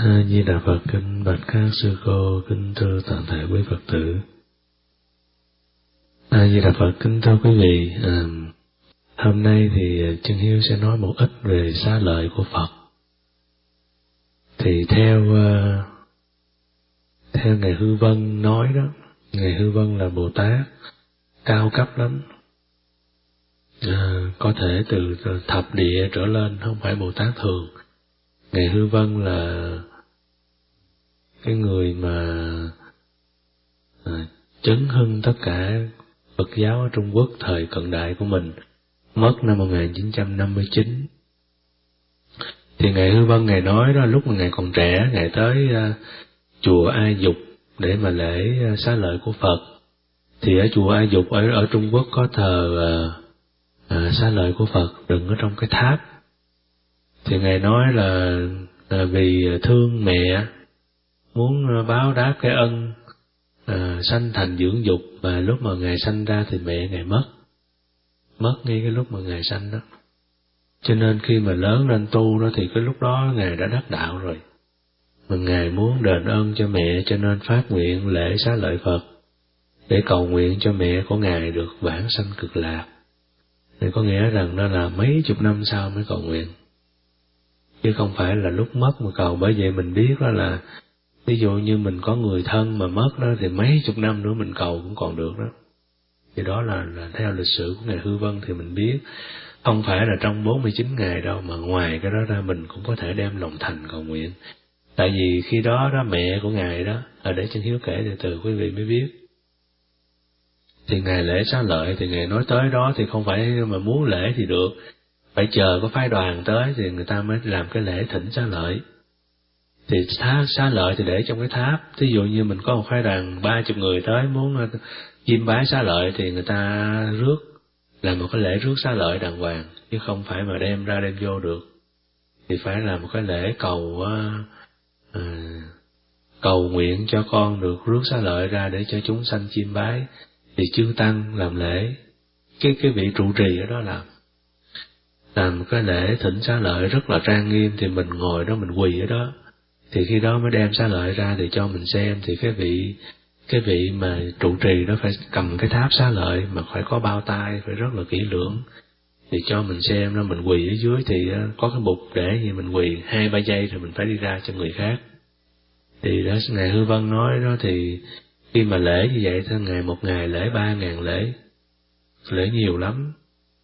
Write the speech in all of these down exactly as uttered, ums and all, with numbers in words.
A Di Đà Phật. Kính bạch các sư cô, kính thưa toàn thể quý Phật tử. A Di Đà Phật. Kính thưa quý vị, à, hôm nay thì Chân Hiếu sẽ nói một ít về xá lợi của Phật. Thì theo uh, theo ngài Hư Vân nói đó, ngài Hư Vân là Bồ Tát cao cấp lắm, à, có thể từ, từ thập địa trở lên, không phải Bồ Tát thường. Ngài Hư Vân là cái người mà à, chấn hưng tất cả Phật giáo ở Trung Quốc thời cận đại của mình, mất năm một nghìn chín trăm năm mươi chín. Thì ngài Hư Vân ngài nói đó, lúc mà ngài còn trẻ, ngài tới uh, chùa A Dục để mà lễ uh, xá lợi của Phật. Thì ở chùa A Dục ở ở Trung Quốc có thờ uh, uh, xá lợi của Phật đựng ở trong cái tháp. Thì ngài nói là, là vì thương mẹ, muốn báo đáp cái ân à, sanh thành dưỡng dục, và lúc mà ngài sanh ra thì mẹ ngài mất, mất ngay cái lúc mà ngài sanh đó. Cho nên khi mà lớn lên tu đó thì cái lúc đó ngài đã đắc đạo rồi, mà ngài muốn đền ơn cho mẹ, cho nên phát nguyện lễ xá lợi Phật để cầu nguyện cho mẹ của ngài được vãng sanh cực lạc. Thì có nghĩa rằng đó là mấy chục năm sau mới cầu nguyện, chứ không phải là lúc mất mà cầu. Bởi vậy mình biết đó là ví dụ như mình có người thân mà mất đó thì mấy chục năm nữa mình cầu cũng còn được đó. Thì đó là, là theo lịch sử của ngài Hư Vân thì mình biết không phải là trong bốn mươi chín ngày đâu, mà ngoài cái đó ra mình cũng có thể đem lòng thành cầu nguyện. Tại vì khi đó đó mẹ của ngài đó, ở để Chân Hiếu kể từ từ quý vị mới biết. Thì ngài lễ xá lợi thì ngài nói tới đó thì không phải mà muốn lễ thì được, phải chờ có phái đoàn tới thì người ta mới làm cái lễ thỉnh xá lợi. Thì xá, xá lợi thì để trong cái tháp. Thí dụ như mình có một phái đoàn ba chục người tới muốn chiêm bái xá lợi thì người ta rước, làm một cái lễ rước xá lợi đàng hoàng, chứ không phải mà đem ra đem vô được. Thì phải làm một cái lễ cầu uh, cầu nguyện cho con được rước xá lợi ra để cho chúng sanh chiêm bái. Thì chư tăng làm lễ, cái cái vị trụ trì ở đó làm làm cái lễ thỉnh xá lợi rất là trang nghiêm. Thì mình ngồi đó, mình quỳ ở đó, thì khi đó mới đem xá lợi ra để cho mình xem. Thì cái vị cái vị mà trụ trì đó phải cầm cái tháp xá lợi mà phải có bao tay, phải rất là kỹ lưỡng, thì cho mình xem đó. Mình quỳ ở dưới thì có cái bục để như mình quỳ hai ba giây rồi mình phải đi ra cho người khác. Thì đó ngài Hư Vân nói đó, thì khi mà lễ như vậy thì ngày một ngày lễ ba ngàn lễ, lễ nhiều lắm.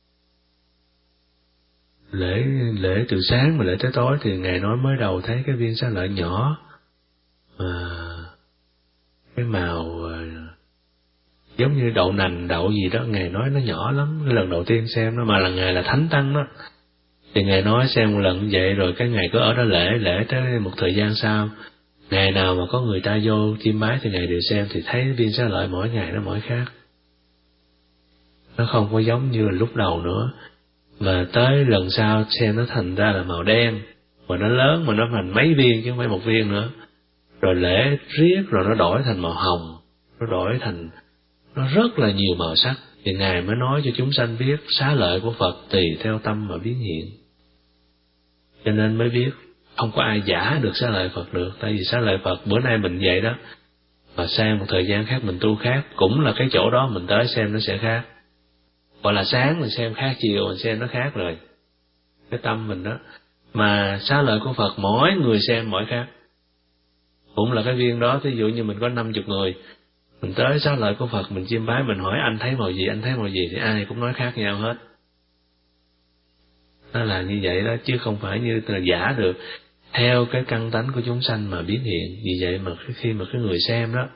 Lễ lễ từ sáng mà lễ tới tối. Thì ngài nói mới đầu thấy cái viên xá lợi nhỏ mà cái màu giống như đậu nành đậu gì đó, ngài nói nó nhỏ lắm. Cái lần đầu tiên xem nó, mà là ngài là thánh tăng đó, thì ngài nói xem một lần như vậy rồi cái ngài cứ ở đó lễ lễ tới một thời gian sau, ngày nào mà có người ta vô chiêm bái thì ngài đều xem, thì thấy viên xá lợi mỗi ngày nó mỗi khác, nó không có giống như là lúc đầu nữa. Mà tới lần sau xem nó thành ra là màu đen, mà nó lớn, mà nó thành mấy viên chứ không phải một viên nữa. Rồi lễ riết rồi nó đổi thành màu hồng, nó đổi thành, nó rất là nhiều màu sắc. Thì ngài mới nói cho chúng sanh biết xá lợi của Phật tùy theo tâm mà biến hiện. Cho nên mới biết không có ai giả được xá lợi Phật được. Tại vì xá lợi Phật bữa nay mình vậy đó, mà sang một thời gian khác mình tu khác, cũng là cái chỗ đó mình tới xem nó sẽ khác. Gọi là sáng mình xem khác, chiều mình xem nó khác rồi. Cái tâm mình đó. Mà xá lợi của Phật mỗi người xem mỗi khác. Cũng là cái viên đó, ví dụ như mình có năm chục người, mình tới xá lợi của Phật mình chiêm bái, mình hỏi anh thấy màu gì, anh thấy màu gì, thì ai cũng nói khác nhau hết. Nó là như vậy đó, chứ không phải như là giả được. Theo cái căn tánh của chúng sanh mà biến hiện. Vì vậy mà khi mà cái người xem đó,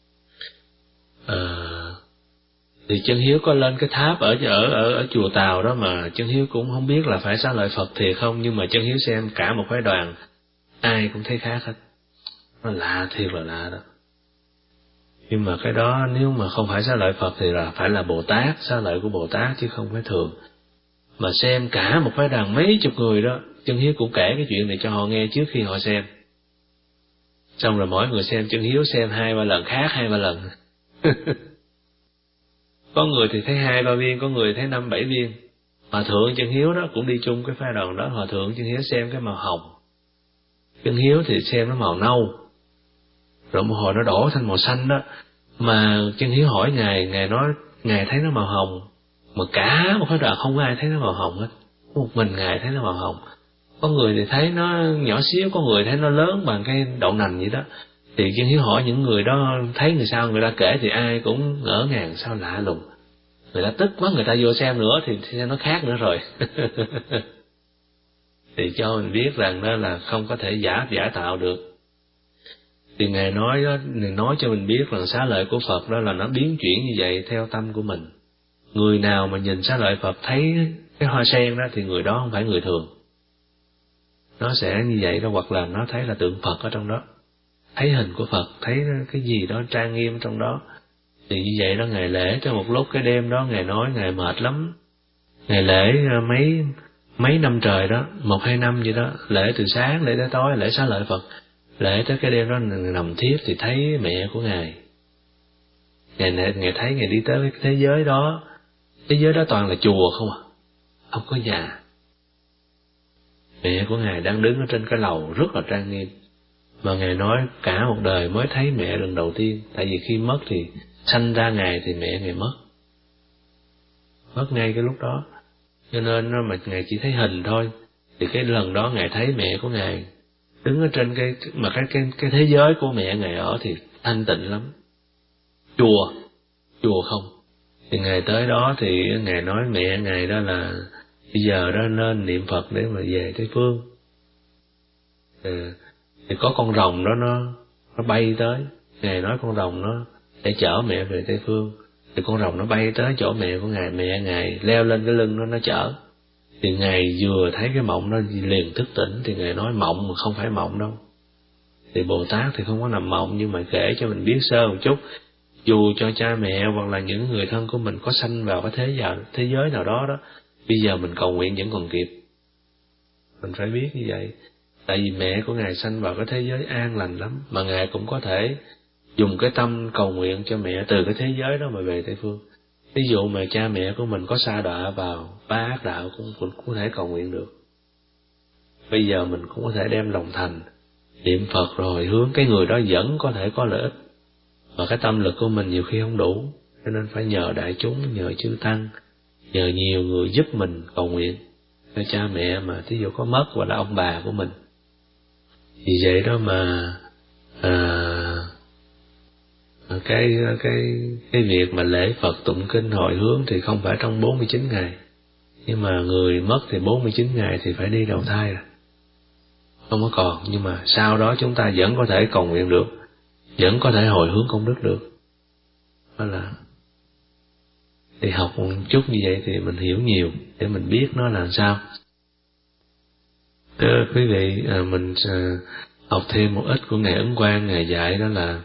à, thì Chân Hiếu có lên cái tháp ở ở ở ở chùa Tàu đó, mà Chân Hiếu cũng không biết là phải xá lợi Phật thiệt không, nhưng mà Chân Hiếu xem cả một phái đoàn ai cũng thấy khác hết. Nó lạ, thiệt là lạ đó. Nhưng mà cái đó nếu mà không phải xá lợi Phật thì là phải là Bồ Tát, xá lợi của Bồ Tát chứ không phải thường. Mà xem cả một phái đoàn mấy chục người đó, Chân Hiếu cũng kể cái chuyện này cho họ nghe trước khi họ xem. Xong rồi mỗi người xem, Chân Hiếu xem hai ba lần khác hai ba lần. Có người thì thấy hai ba viên, có người thấy năm bảy viên. Hòa thượng Chân Hiếu đó cũng đi chung cái phái đoàn đó, hòa thượng Chân Hiếu xem cái màu hồng, chân hiếu thì xem nó màu nâu, rồi một hồi nó đổ thành màu xanh đó, mà chân hiếu hỏi ngài, ngài nói ngài thấy nó màu hồng, mà cả một cái đoàn không có ai thấy nó màu hồng hết, một mình ngài thấy nó màu hồng. Có người thì thấy nó nhỏ xíu, có người thấy nó lớn bằng cái đậu nành vậy đó. Thì chân hiếu hỏi những người đó thấy người sao, người ta kể thì ai cũng ngỡ ngàng, sao lạ lùng. Người ta tức quá, người ta vô xem nữa thì xem nó khác nữa rồi. Thì cho mình biết rằng đó là không có thể giả giả tạo được. Thì ngài nói đó, ngài nói cho mình biết rằng xá lợi của Phật đó là nó biến chuyển như vậy theo tâm của mình. Người nào mà nhìn xá lợi Phật thấy cái hoa sen đó thì người đó không phải người thường. Nó sẽ như vậy đó, hoặc là nó thấy là tượng Phật ở trong đó, thấy hình của Phật, thấy cái gì đó trang nghiêm trong đó. Thì như vậy đó, ngày lễ cho một lúc cái đêm đó ngài nói ngài mệt lắm. Ngày lễ mấy mấy năm trời đó, một hai năm vậy đó, lễ từ sáng lễ tới tối, lễ xá lợi Phật, lễ tới cái đêm đó nằm thiếp thì thấy mẹ của ngài. Ngài ngài thấy ngài đi tới cái thế giới đó, thế giới đó toàn là chùa không à, không có nhà. Mẹ của ngài đang đứng ở trên cái lầu rất là trang nghiêm, mà ngài nói cả một đời mới thấy mẹ lần đầu tiên. Tại vì khi mất thì sanh ra ngài thì mẹ ngài mất, mất ngay cái lúc đó, cho nên mà ngài chỉ thấy hình thôi. Thì cái lần đó ngài thấy mẹ của ngài đứng ở trên cái mà cái cái cái thế giới của mẹ ngài ở thì thanh tịnh lắm, chùa chùa không. Thì ngài tới đó thì ngài nói mẹ ngài đó là bây giờ đó nên niệm Phật để mà về Tây Phương. Ừ. Thì có con rồng đó nó nó bay tới, ngài nói con rồng nó để chở mẹ về Tây Phương. Thì con rồng nó bay tới chỗ mẹ của ngài, mẹ ngài leo lên cái lưng nó nó chở. Thì ngài vừa thấy cái mộng nó liền thức tỉnh. Thì ngài nói mộng mà không phải mộng đâu. Thì Bồ Tát thì không có nằm mộng, nhưng mà kể cho mình biết sơ một chút. Dù cho cha mẹ hoặc là những người thân của mình có sanh vào cái thế giới, thế giới nào đó đó, bây giờ mình cầu nguyện vẫn còn kịp. Mình phải biết như vậy. Tại vì mẹ của ngài sanh vào cái thế giới an lành lắm, mà ngài cũng có thể dùng cái tâm cầu nguyện cho mẹ từ cái thế giới đó mà về Tây Phương. Ví dụ mà cha mẹ của mình có sa đọa vào ba ác đạo cũng, cũng có thể cầu nguyện được. Bây giờ mình cũng có thể đem lòng thành niệm Phật rồi hướng cái người đó vẫn có thể có lợi ích, mà cái tâm lực của mình nhiều khi không đủ, cho nên phải nhờ đại chúng, nhờ chư tăng, nhờ nhiều người giúp mình cầu nguyện cho cha mẹ mà thí dụ có mất, hoặc là ông bà của mình. Vì vậy đó mà à, cái cái cái việc mà lễ Phật tụng kinh hồi hướng thì không phải trong bốn mươi chín ngày, nhưng mà người mất thì bốn mươi chín ngày thì phải đi đầu thai rồi, không có còn. Nhưng mà sau đó chúng ta vẫn có thể cầu nguyện được, vẫn có thể hồi hướng công đức được. Đó là thì học một chút như vậy thì mình hiểu nhiều để mình biết nó là sao. Thưa quý vị, à, mình à, học thêm một ít của Ngài Ấn Quang. Ngài dạy đó là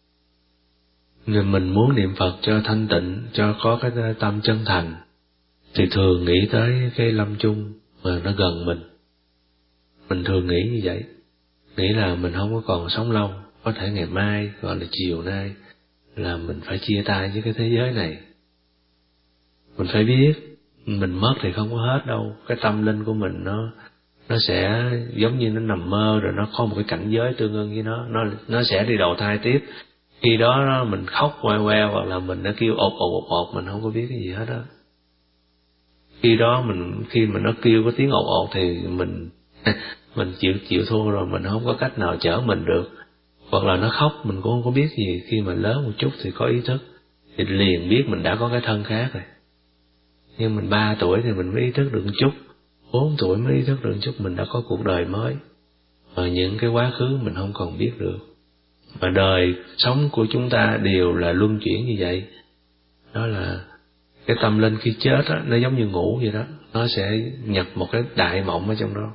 mình muốn niệm Phật cho thanh tịnh, cho có cái tâm chân thành, thì thường nghĩ tới cái lâm chung mà nó gần mình. Mình thường nghĩ như vậy, nghĩ là mình không có còn sống lâu, có thể ngày mai gọi là chiều nay là mình phải chia tay với cái thế giới này. Mình phải biết mình mất thì không có hết đâu. Cái tâm linh của mình nó nó sẽ giống như nó nằm mơ, rồi nó có một cái cảnh giới tương ưng với nó, nó nó sẽ đi đầu thai tiếp. Khi đó, đó mình khóc queo queo, hoặc là mình đã kêu ột ột ột ột, mình không có biết cái gì hết đó. Khi đó mình khi mà nó kêu có tiếng ột ột thì mình mình chịu chịu thua rồi, mình không có cách nào chở mình được. Hoặc là nó khóc mình cũng không có biết gì. Khi mà lớn một chút thì có ý thức thì liền biết mình đã có cái thân khác rồi. Nhưng mình ba tuổi thì mình mới ý thức được một chút, bốn tuổi mới ý thức được một chút mình đã có cuộc đời mới, và những cái quá khứ mình không còn biết được. Và đời sống của chúng ta đều là luân chuyển như vậy. Đó là cái tâm linh khi chết đó, nó giống như ngủ vậy đó, nó sẽ nhập một cái đại mộng ở trong đó,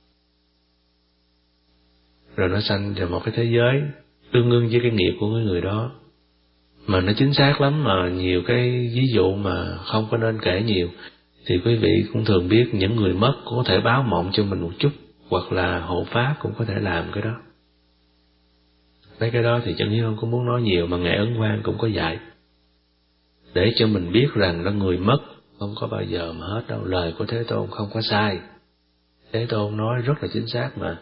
rồi nó sanh vào một cái thế giới tương ưng với cái nghiệp của cái người đó. Mà nó chính xác lắm, mà nhiều cái ví dụ mà không có nên kể nhiều. Thì quý vị cũng thường biết những người mất cũng có thể báo mộng cho mình một chút, hoặc là hộ pháp cũng có thể làm cái đó. Mấy cái đó thì chân như không có muốn nói nhiều, mà Ngài Ấn Quang cũng có dạy, để cho mình biết rằng là người mất không có bao giờ mà hết đâu. Lời của Thế Tôn không có sai, Thế Tôn nói rất là chính xác mà.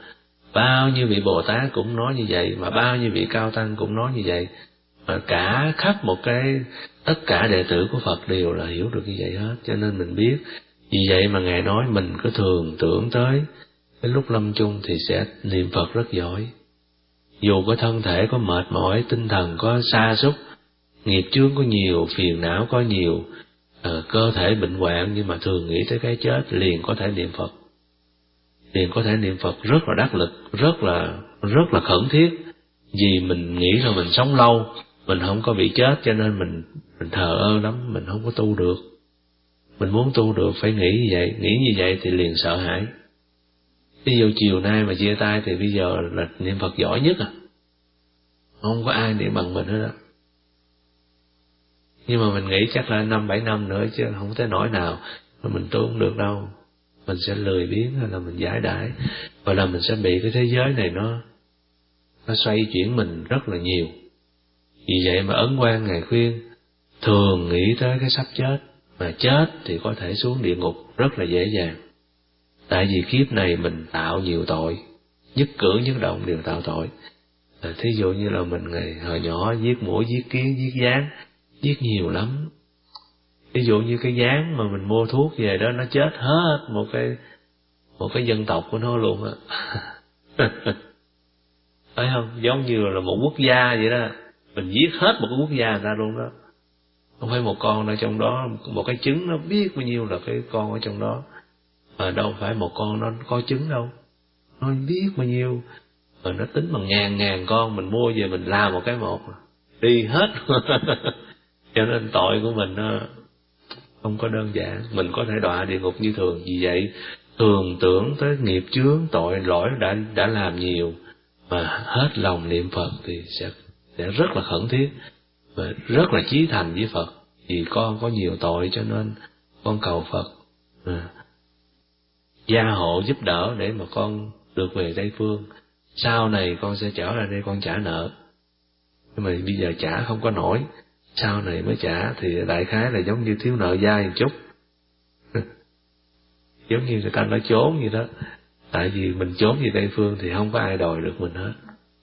Bao nhiêu vị Bồ Tát cũng nói như vậy, mà bao nhiêu vị Cao Tăng cũng nói như vậy, mà cả khắp một cái, tất cả đệ tử của Phật đều là hiểu được như vậy hết. Cho nên mình biết, vì vậy mà Ngài nói mình cứ thường tưởng tới cái lúc lâm chung thì sẽ niệm Phật rất giỏi. Dù có thân thể có mệt mỏi, tinh thần có sa sút, nghiệp chướng có nhiều, phiền não có nhiều, uh, cơ thể bệnh hoạn, nhưng mà thường nghĩ tới cái chết liền có thể niệm Phật. Liền có thể niệm Phật rất là đắc lực, rất là rất là khẩn thiết. Vì mình nghĩ là mình sống lâu, mình không có bị chết, cho nên mình mình thờ ơ lắm, mình không có tu được. Mình muốn tu được phải nghĩ như vậy, nghĩ như vậy thì liền sợ hãi. Ví dụ chiều nay mà chia tay thì bây giờ là niệm Phật giỏi nhất à. Không có ai niệm bằng mình hết á. Nhưng mà mình nghĩ chắc là năm bảy năm nữa chứ không tới nỗi nào mình tu không được đâu. Mình sẽ lười biếng hay là mình giải đãi, và là mình sẽ bị cái thế giới này nó nó xoay chuyển mình rất là nhiều. Vì vậy mà Ấn Quang Ngài khuyên thường nghĩ tới cái sắp chết, mà chết thì có thể xuống địa ngục rất là dễ dàng. Tại vì kiếp này mình tạo nhiều tội, nhất cử nhất động đều tạo tội. À, thí dụ như là mình ngày hồi nhỏ giết muỗi, giết kiến, giết gián, giết nhiều lắm. Ví dụ như cái gián mà mình mua thuốc về đó, nó chết hết một cái một cái dân tộc của nó luôn á. Phải không? Giống như là một quốc gia vậy đó, mình giết hết một cái quốc gia người ta luôn đó. Không phải một con ở trong đó, một cái trứng nó biết bao nhiêu là cái con ở trong đó, mà đâu phải một con nó có trứng đâu, nó biết bao nhiêu, rồi nó tính bằng ngàn ngàn con, mình mua về mình làm một cái một đi hết. Cho nên tội của mình nó không có đơn giản, mình có thể đọa địa ngục như thường. Vì vậy thường tưởng tới nghiệp chướng, tội lỗi đã đã làm nhiều, mà hết lòng niệm Phật thì sẽ sẽ rất là khẩn thiết và rất là chí thành với Phật. Vì con có nhiều tội cho nên con cầu Phật à, gia hộ giúp đỡ để mà con được về Tây Phương. Sau này con sẽ trở lại đây con trả nợ, nhưng mà bây giờ trả không có nổi, sau này mới trả, thì đại khái là giống như thiếu nợ dai một chút. Giống như người ta nói trốn vậy đó. Tại vì mình trốn về Tây Phương thì không có ai đòi được mình hết.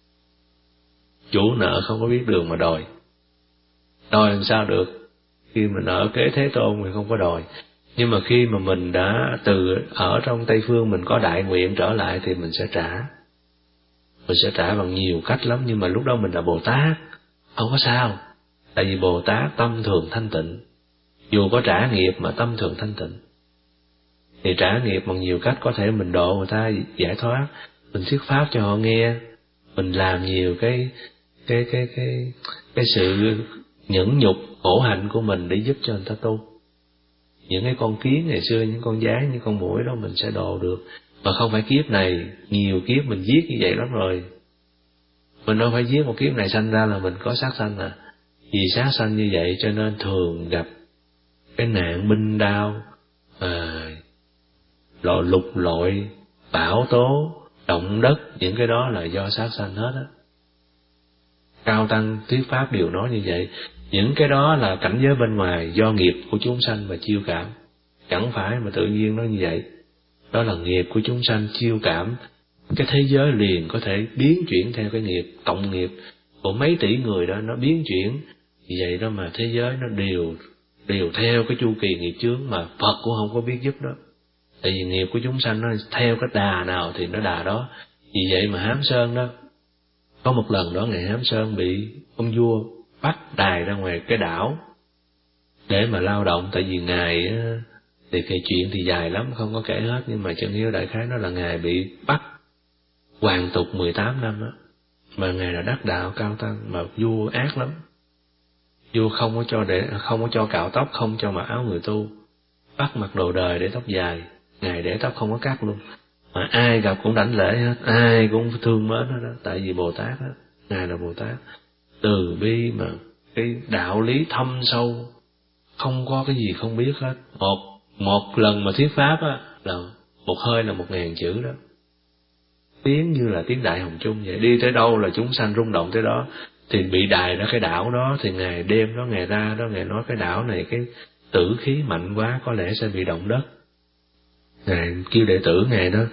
Chủ nợ không có biết đường mà đòi. Đòi làm sao được? Khi mình ở kế Thế Tôn thì không có đòi. Nhưng mà khi mà mình đã từ ở trong Tây Phương mình có đại nguyện trở lại thì mình sẽ trả. Mình sẽ trả bằng nhiều cách lắm, nhưng mà lúc đó mình là Bồ Tát, không có sao. Tại vì Bồ Tát tâm thường thanh tịnh, dù có trả nghiệp mà tâm thường thanh tịnh. Thì trả nghiệp bằng nhiều cách, có thể mình độ người ta giải thoát, mình thuyết pháp cho họ nghe, mình làm nhiều cái cái cái cái cái sự nhẫn nhục khổ hạnh của mình để giúp cho người ta tu. Những cái con kiến ngày xưa, những con gián, những con muỗi đó mình sẽ độ được. Mà không phải kiếp này, nhiều kiếp mình giết như vậy lắm rồi. Mình đâu phải giết một kiếp này sanh ra là mình có sát sanh à. Vì sát sanh như vậy cho nên thường gặp cái nạn binh đao, à, lò lục lội, bão tố, động đất, những cái đó là do sát sanh hết á. Cao Tăng thuyết pháp đều nói như vậy. Những cái đó là cảnh giới bên ngoài do nghiệp của chúng sanh và chiêu cảm. Chẳng phải mà tự nhiên nó như vậy. Đó là nghiệp của chúng sanh chiêu cảm. Cái thế giới liền có thể biến chuyển theo cái nghiệp, cộng nghiệp của mấy tỷ người đó nó biến chuyển. Vì vậy đó mà thế giới nó đều đều theo cái chu kỳ nghiệp chướng mà Phật cũng không có biết giúp đó. Tại vì nghiệp của chúng sanh nó theo cái đà nào thì nó đà đó. Vì vậy mà Hám Sơn đó, có một lần đó Ngài Hám Sơn bị ông vua bắt đài ra ngoài cái đảo để mà lao động. Tại vì Ngài thì cái chuyện thì dài lắm, không có kể hết, nhưng mà chân yếu đại khái đó là Ngài bị bắt hoàn tục mười tám năm đó. Mà Ngài là đắc đạo cao tăng, mà vua ác lắm. Vua không có cho để không có cho cạo tóc, không cho mặc áo người tu, bắt mặc đồ đời để tóc dài. Ngài để tóc không có cắt luôn, mà ai gặp cũng đảnh lễ hết, ai cũng thương mến hết đó. Tại vì Bồ Tát đó, Ngài là Bồ Tát từ bi, mà cái đạo lý thâm sâu, không có cái gì không biết hết. Một một lần mà thuyết pháp á là một hơi là một ngàn chữ đó, tiếng như là tiếng Đại Hồng Chung vậy, đi tới đâu là chúng sanh rung động tới đó. Thì bị đài ra cái đảo đó, thì Ngài đêm đó Ngài ra đó, Ngài nói cái đảo này cái tử khí mạnh quá, có lẽ sẽ bị động đất. Ngài kêu đệ tử Ngài đó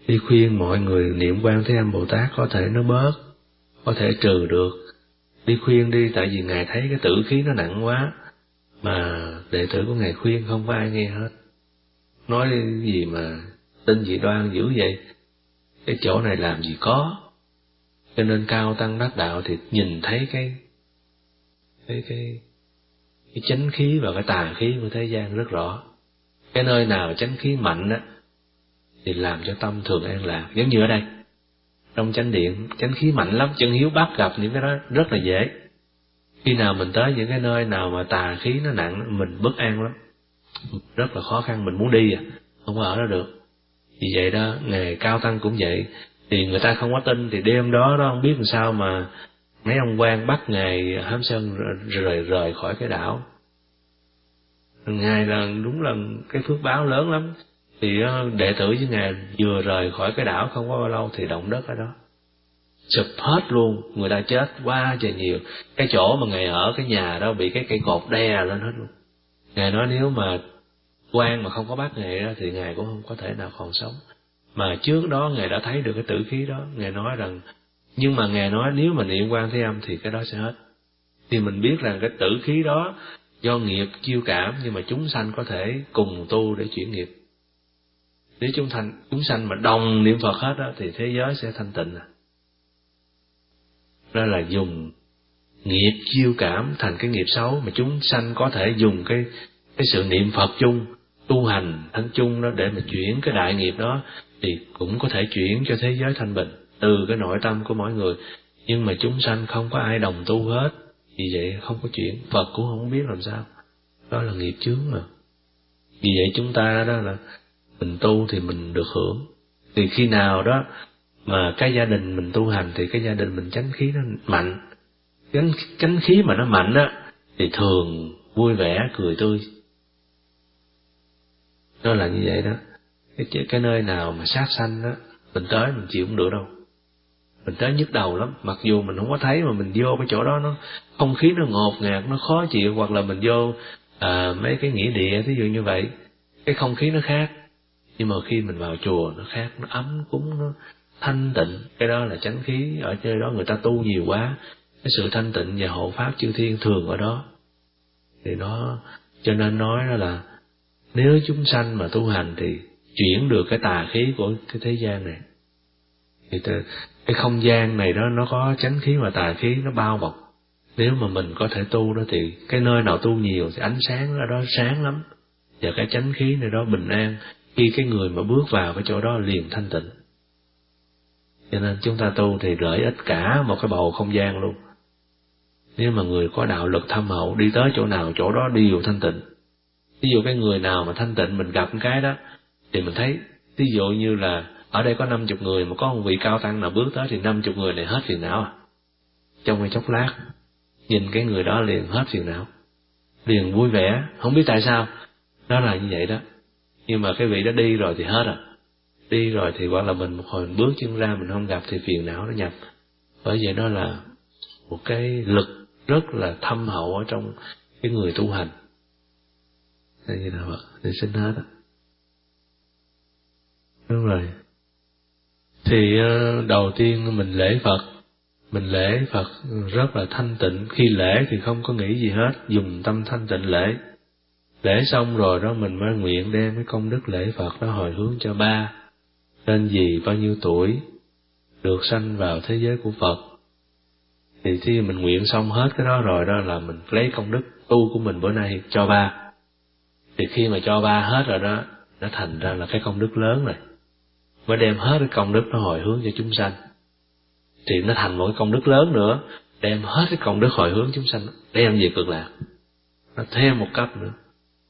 đi khuyên mọi người niệm Quan Thế Âm Bồ Tát có thể nó bớt, có thể trừ được. Đi khuyên đi, tại vì Ngài thấy cái tử khí nó nặng quá, mà đệ tử của Ngài khuyên không có ai nghe hết. Nói gì mà tin dị đoan dữ vậy, cái chỗ này làm gì có. Cho nên cao tăng đắc đạo thì nhìn thấy cái cái cái cái chánh khí và cái tà khí của thế gian rất rõ. Cái nơi nào chánh khí mạnh á thì làm cho tâm thường an lạc. Giống như ở đây, trong chánh điện, chánh khí mạnh lắm, chân hiếu bắt gặp những cái đó rất là dễ. Khi nào mình tới những cái nơi nào mà tà khí nó nặng, mình bất an lắm, rất là khó khăn, mình muốn đi à, không có ở đó được. Vì vậy đó, Ngài cao tăng cũng vậy. Thì người ta không có tin, thì đêm đó đó không biết làm sao mà mấy ông quan bắt Ngài Hám Sơn rời rời khỏi cái đảo. Ngài là đúng là cái phước báo lớn lắm. Thì đệ tử với Ngài vừa rời khỏi cái đảo không có bao lâu thì động đất ở đó, sụp hết luôn, người ta chết quá trời nhiều. Cái chỗ mà Ngài ở, cái nhà đó bị cái cây cột đè lên hết luôn. Ngài nói nếu mà quan mà không có bắt Ngài đó thì Ngài cũng không có thể nào còn sống. Mà trước đó Ngài đã thấy được cái tử khí đó. Ngài nói rằng, nhưng mà Ngài nói nếu mà niệm Quan Thế Âm thì cái đó sẽ hết. Thì mình biết rằng cái tử khí đó do nghiệp chiêu cảm, nhưng mà chúng sanh có thể cùng tu để chuyển nghiệp. Nếu chúng thành chúng sanh mà đồng niệm Phật hết đó, thì thế giới sẽ thanh tịnh. Đó là dùng nghiệp chiêu cảm thành cái nghiệp xấu, mà chúng sanh có thể dùng cái cái sự niệm Phật chung, tu hành thanh chung đó để mà chuyển cái đại nghiệp đó, thì cũng có thể chuyển cho thế giới thanh bình từ cái nội tâm của mỗi người. Nhưng mà chúng sanh không có ai đồng tu hết, vì vậy không có chuyển, Phật cũng không biết làm sao. Đó là nghiệp chướng mà. Vì vậy chúng ta đó là mình tu thì mình được hưởng. Thì khi nào đó mà cái gia đình mình tu hành thì cái gia đình mình chánh khí nó mạnh. Chánh, chánh khí mà nó mạnh á thì thường vui vẻ cười tươi. Nó là như vậy đó. Cái, cái nơi nào mà sát sanh đó, mình tới mình chịu không được đâu. Mình tới nhức đầu lắm. Mặc dù mình không có thấy mà mình vô cái chỗ đó, nó không khí nó ngột ngạt, nó khó chịu. Hoặc là mình vô à, mấy cái nghĩa địa, ví dụ như vậy, cái không khí nó khác. Nhưng mà khi mình vào chùa nó khác, nó ấm cúng, nó thanh tịnh. Cái đó là chánh khí. Ở nơi đó người ta tu nhiều quá, cái sự thanh tịnh và hộ pháp chư thiên thường ở đó. Thì nó cho nên nói đó là nếu chúng sanh mà tu hành thì chuyển được cái tà khí của cái thế gian này. Thì cái không gian này đó nó có chánh khí và tà khí nó bao bọc. Nếu mà mình có thể tu đó thì cái nơi nào tu nhiều thì ánh sáng ở đó sáng lắm, và cái chánh khí này đó bình an. Khi cái người mà bước vào cái chỗ đó liền thanh tịnh. Cho nên chúng ta tu thì lợi ích cả một cái bầu không gian luôn. Nếu mà người có đạo lực thâm hậu, đi tới chỗ nào chỗ đó đều thanh tịnh. Ví dụ cái người nào mà thanh tịnh mình gặp cái đó thì mình thấy, ví dụ như là ở đây có năm chục người mà có một vị cao tăng nào bước tới thì năm chục người này hết phiền não à. Trong cái chốc lát nhìn cái người đó liền hết phiền não, liền vui vẻ, không biết tại sao. Đó là như vậy đó. Nhưng mà cái vị đó đi rồi thì hết à. Đi rồi thì hoặc là mình một hồi mình bước chân ra mình không gặp thì phiền não nó nhập. Bởi vậy đó là một cái lực rất là thâm hậu ở trong cái người tu hành. Thế như nào vậy? Thì xin hết á. Đúng rồi. Thì đầu tiên mình lễ Phật. Mình lễ Phật rất là thanh tịnh. Khi lễ thì không có nghĩ gì hết, dùng tâm thanh tịnh lễ. Lễ xong rồi đó mình mới nguyện đem cái công đức lễ Phật đó hồi hướng cho ba, tên gì bao nhiêu tuổi, được sanh vào thế giới của Phật. Thì khi mình nguyện xong hết cái đó rồi đó là mình lấy công đức tu của mình bữa nay cho ba. Thì khi mà cho ba hết rồi đó, nó thành ra là cái công đức lớn rồi. Mới đem hết cái công đức nó hồi hướng cho chúng sanh. Thì nó thành một cái công đức lớn nữa, đem hết cái công đức hồi hướng chúng sanh, đem về cực lạc. Nó thêm một cấp nữa.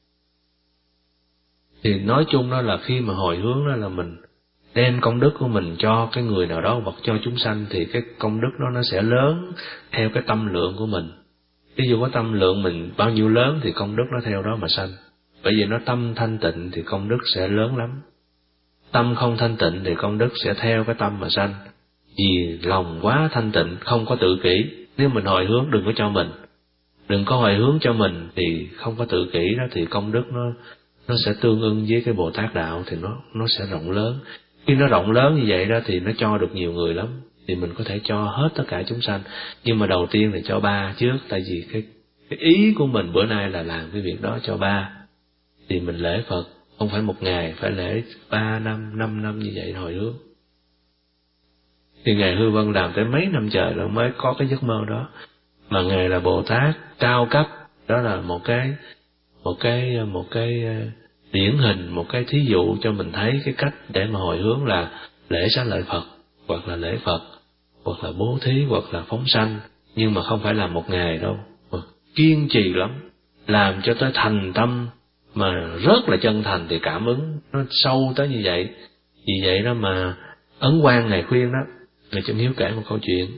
Thì nói chung đó là khi mà hồi hướng đó là mình đem công đức của mình cho cái người nào đó hoặc cho chúng sanh, thì cái công đức đó nó sẽ lớn theo cái tâm lượng của mình. Ví dụ có tâm lượng mình bao nhiêu lớn thì công đức nó theo đó mà sanh. Bởi vì nó tâm thanh tịnh thì công đức sẽ lớn lắm. Tâm không thanh tịnh thì công đức sẽ theo cái tâm mà sanh. Vì lòng quá thanh tịnh, không có tự kỷ. Nếu mình hồi hướng đừng có cho mình, đừng có hồi hướng cho mình thì không có tự kỷ đó, thì công đức nó nó sẽ tương ưng với cái Bồ Tát đạo, thì nó nó sẽ rộng lớn. Khi nó rộng lớn như vậy đó thì nó cho được nhiều người lắm, thì mình có thể cho hết tất cả chúng sanh. Nhưng mà đầu tiên thì cho ba trước, tại vì cái, cái ý của mình bữa nay là làm cái việc đó cho ba. Thì mình lễ Phật không phải một ngày, phải lễ ba năm, năm năm như vậy hồi hướng. Thì Ngài Hư Vân làm tới mấy năm trời rồi mới có cái giấc mơ đó. Mà Ngài là Bồ Tát cao cấp, đó là một cái một cái một cái điển hình, một cái thí dụ cho mình thấy cái cách để mà hồi hướng là lễ xá lợi Phật, hoặc là lễ Phật, hoặc là bố thí, hoặc là phóng sanh, nhưng mà không phải làm một ngày đâu, mà kiên trì lắm, làm cho tới thành tâm, mà rất là chân thành thì cảm ứng nó sâu tới như vậy. Vì vậy đó mà Ấn Quang Ngài khuyên đó, Ngài Chân Hiếu kể một câu chuyện.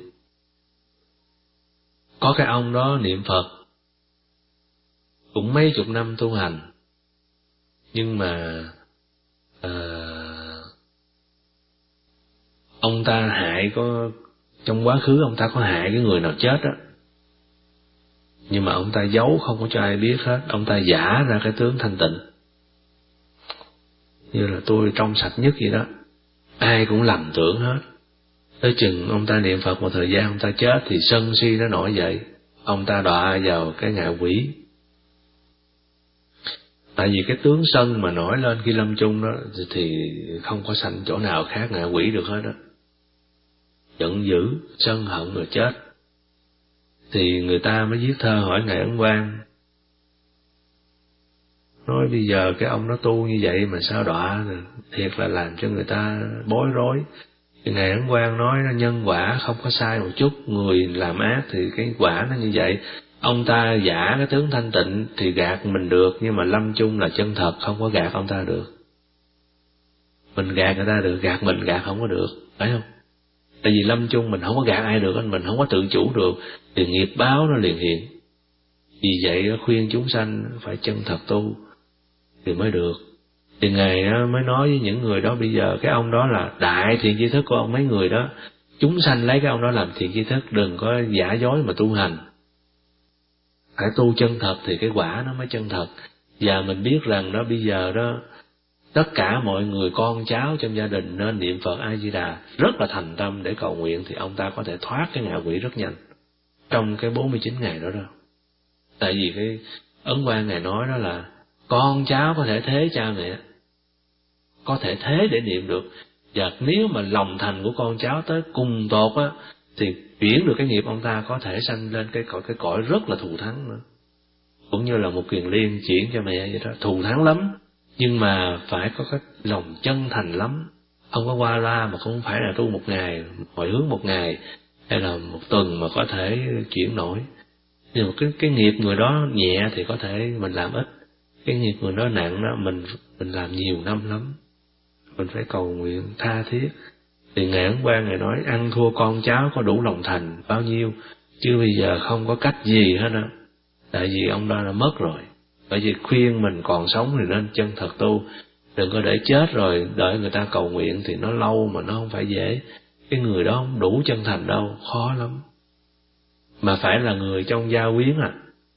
Có cái ông đó niệm Phật cũng mấy chục năm tu hành, nhưng mà à, ông ta hại có trong quá khứ ông ta có hại cái người nào chết đó, nhưng mà ông ta giấu không có cho ai biết hết. Ông ta giả ra cái tướng thanh tịnh, như là tôi trong sạch nhất vậy đó, ai cũng lầm tưởng hết. Tới chừng ông ta niệm Phật một thời gian ông ta chết thì sân si nó nổi dậy, ông ta đọa vào cái ngạ quỷ. Tại vì cái tướng sân mà nổi lên khi lâm chung đó thì không có sanh chỗ nào khác ngạ quỷ được hết đó. Giận dữ, sân hận rồi chết. Thì người ta mới viết thơ hỏi Ngài Ấn Quang, nói bây giờ cái ông nó tu như vậy mà sao đọa, thiệt là làm cho người ta bối rối. Thì Ngài Ấn Quang nói nhân quả không có sai một chút, người làm ác thì cái quả nó như vậy. Ông ta giả cái tướng thanh tịnh thì gạt mình được, nhưng mà lâm chung là chân thật, không có gạt ông ta được. Mình gạt người ta được, gạt mình gạt không có được, phải không? Tại vì lâm chung mình không có gạt ai được, mình không có tự chủ được, thì nghiệp báo nó liền hiện. Vì vậy khuyên chúng sanh phải chân thật tu thì mới được. Thì Ngài mới nói với những người đó, bây giờ cái ông đó là đại thiện tri thức của ông mấy người đó, chúng sanh lấy cái ông đó làm thiện tri thức, đừng có giả dối mà tu hành. Phải tu chân thật thì cái quả nó mới chân thật. Và mình biết rằng đó bây giờ đó, tất cả mọi người con cháu trong gia đình nên niệm Phật A Di Đà rất là thành tâm để cầu nguyện, thì ông ta có thể thoát cái ngạ quỷ rất nhanh trong cái bốn mươi chín ngày đó đâu. Tại vì cái Ấn Quang Ngài nói đó là con cháu có thể thế cha mẹ, có thể thế để niệm được. Và nếu mà lòng thành của con cháu tới cùng tột á, thì chuyển được cái nghiệp ông ta có thể sanh lên cái cõi cái cõi rất là thù thắng nữa. Cũng như là một kiền liên chuyển cho mẹ vậy đó, thù thắng lắm, nhưng mà phải có cái lòng chân thành lắm, không có qua la, mà không phải là tu một ngày, hồi hướng một ngày hay là một tuần mà có thể chuyển nổi. Nhưng mà cái cái nghiệp người đó nhẹ thì có thể mình làm ít, cái nghiệp người đó nặng đó mình mình làm nhiều năm lắm, mình phải cầu nguyện tha thiết. Thì Ngài Ấn Quang Ngài nói ăn thua con cháu có đủ lòng thành bao nhiêu, chứ bây giờ không có cách gì hết á. Tại vì ông đó đã mất rồi. Bởi vì khuyên mình còn sống thì nên chân thật tu, đừng có để chết rồi đợi người ta cầu nguyện thì nó lâu mà nó không phải dễ. Cái người đó không đủ chân thành đâu, khó lắm. Mà phải là người trong gia quyến à.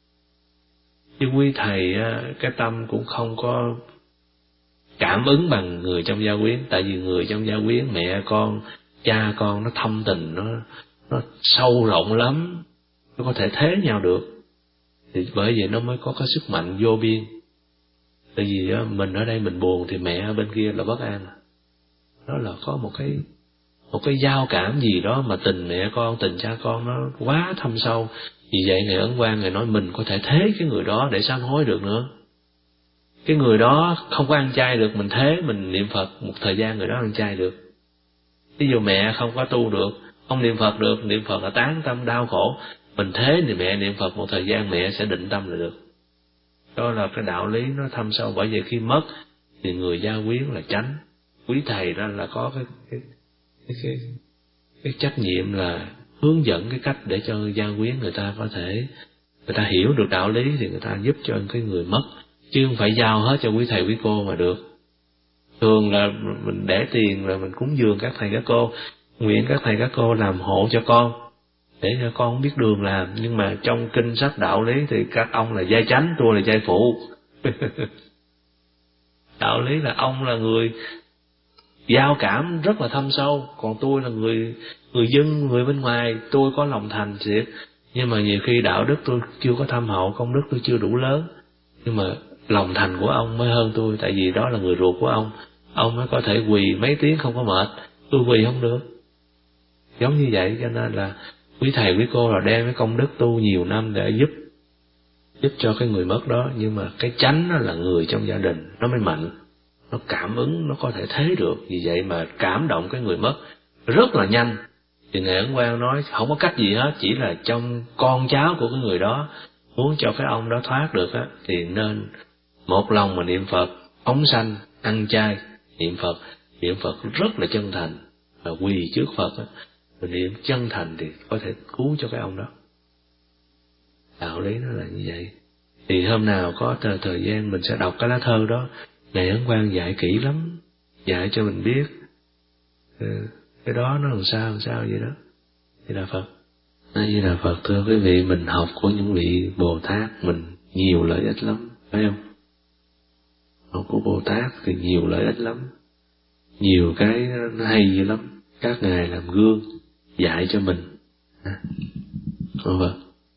Chứ quý thầy cái tâm cũng không có cảm ứng bằng người trong gia quyến. Tại vì người trong gia quyến, mẹ con, cha con nó thâm tình, nó nó sâu rộng lắm, nó có thể thế nhau được. Thì bởi vậy nó mới có cái sức mạnh vô biên. Tại vì đó, mình ở đây mình buồn thì mẹ ở bên kia là bất an. Đó là có một cái một cái giao cảm gì đó mà tình mẹ con, tình cha con nó quá thâm sâu. Vì vậy Ngài Ấn Quang Ngài nói mình có thể thế cái người đó để sám hối được nữa. Cái người đó không có ăn chay được, mình thế mình niệm Phật một thời gian người đó ăn chay được. Ví dụ mẹ không có tu được, không niệm Phật được, niệm Phật là tán tâm đau khổ, mình thế thì mẹ niệm Phật một thời gian mẹ sẽ định tâm là được. Đó là cái đạo lý nó thâm sâu. Bởi vậy khi mất thì người gia quyến là tránh. Quý thầy đó là có cái cái cái, cái, cái trách nhiệm là hướng dẫn cái cách để cho gia quyến người ta có thể người ta hiểu được đạo lý, thì người ta giúp cho cái người mất, chứ không phải giao hết cho quý thầy quý cô mà được. Thường là mình để tiền là mình cúng dường các thầy các cô, nguyện các thầy các cô làm hộ cho con, để cho con không biết đường làm. Nhưng mà trong kinh sách đạo lý thì các ông là giai chánh, tôi là giai phụ. Đạo lý là ông là người giao cảm rất là thâm sâu. Còn tôi là người người dân, người bên ngoài, tôi có lòng thành thiệt, nhưng mà nhiều khi đạo đức tôi chưa có thâm hậu, công đức tôi chưa đủ lớn. Nhưng mà lòng thành của ông mới hơn tôi, tại vì đó là người ruột của ông. Ông mới có thể quỳ mấy tiếng không có mệt, tôi quỳ không được. Giống như vậy, cho nên là quý thầy quý cô là đem cái công đức tu nhiều năm để giúp giúp cho cái người mất đó. Nhưng mà cái chánh đó là người trong gia đình nó mới mạnh, nó cảm ứng, nó có thể thấy được. Vì vậy mà cảm động cái người mất rất là nhanh. Thì Ngài Ấn Quang nói không có cách gì hết, chỉ là trong con cháu của cái người đó muốn cho cái ông đó thoát được á, thì nên một lòng mà niệm Phật, phóng sanh, ăn chay, niệm Phật, niệm Phật rất là chân thành, và quỳ trước Phật á, rồi niệm chân thành thì có thể cứu cho cái ông đó. Đạo lý nó là như vậy. Thì hôm nào có thời, thời gian mình sẽ đọc cái lá thơ đó. Ngài Ấn Quang dạy kỹ lắm, dạy cho mình biết cái đó nó làm sao làm sao vậy đó. Như là Phật. Như là Phật, thưa quý vị, mình học của những vị Bồ Tát mình nhiều lợi ích lắm, phải không? Học của Bồ Tát thì nhiều lợi ích lắm, nhiều cái nó hay dữ lắm. Các ngài làm gương dạy cho mình. Ồ Phật.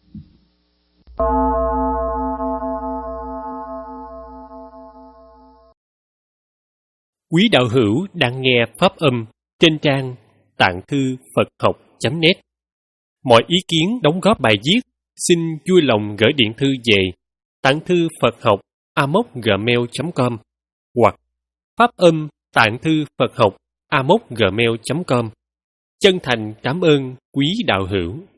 Quý đạo hữu đang nghe pháp âm trên trang tạng thư Phật học chấm net. Mọi ý kiến đóng góp bài viết xin vui lòng gửi điện thư về tạng thư Phật học a mốc gmail chấm com hoặc pháp âm tạng thư Phật học a mốc gmail chấm com. Chân thành cảm ơn quý đạo hữu.